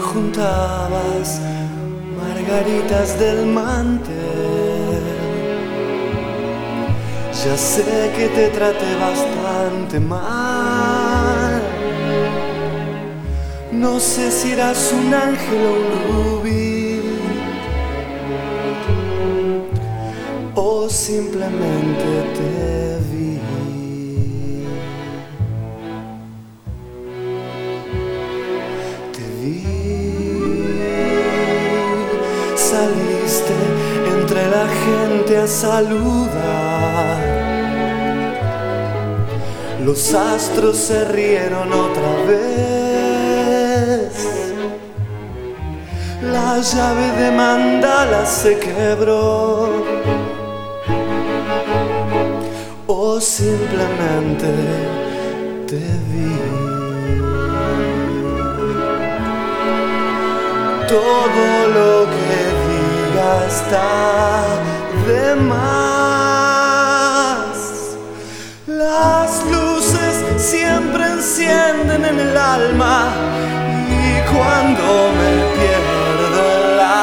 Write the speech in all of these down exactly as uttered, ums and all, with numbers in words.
juntabas margaritas del mantel. Ya sé que te traté bastante mal. No sé si eras un ángel o un rubí, o simplemente te vi. Te vi, saliste entre la gente a saludar. Los astros se rieron otra vez. La llave de mandala se quebró, o simplemente te vi. Todo lo que diga está de más. Las luces siempre encienden en el alma, y cuando me pierdo en la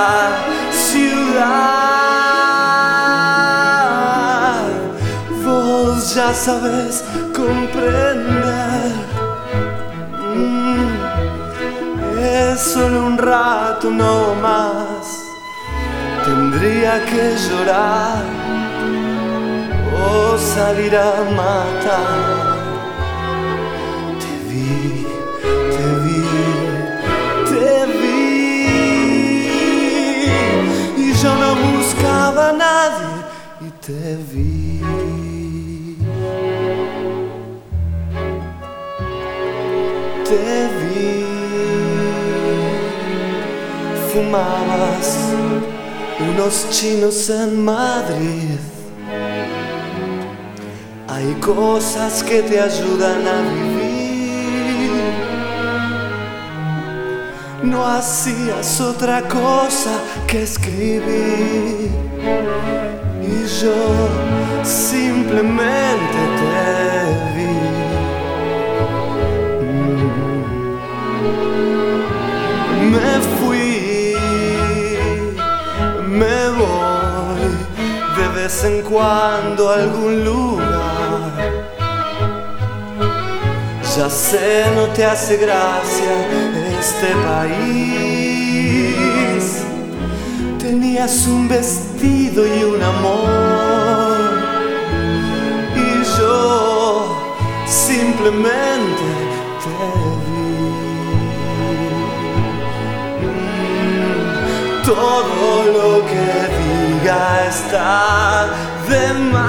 ciudad, vos ya sabes comprender. Mm, es solo un rato, no más. Tendría que llorar o salir a matar. Te vi, te vi, te vi, y yo no buscaba a nadie y te vi. Te vi, fumabas unos chinos en Madrid. Hay cosas que te ayudan a vivir. No hacías otra cosa que escribir, y yo simplemente te vi. Me fui, me voy de vez en cuando a algún lugar. Ya sé, no te hace gracia este país. Tenías un vestido y un amor, y yo simplemente te vi. Todo lo que diga está de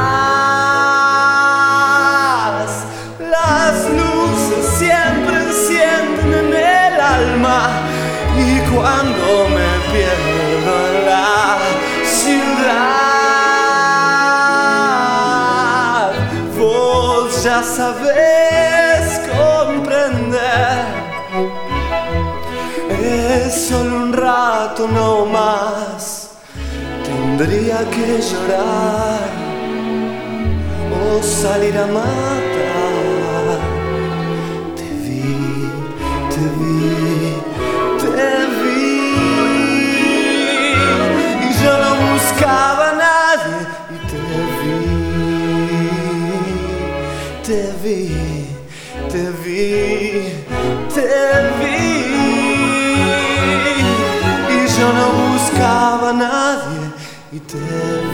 más. Las luces siempre encienden en el alma, y cuando me pierdo en la ciudad, vos ya sabes comprender. Es solo un rato, no más. Tendría que llorar o salir a matar. Te vi, te vi, te vi, y yo no buscaba a nadie y te vi. Te vi, te vi, te vi. Yo no buscaba a nadie y te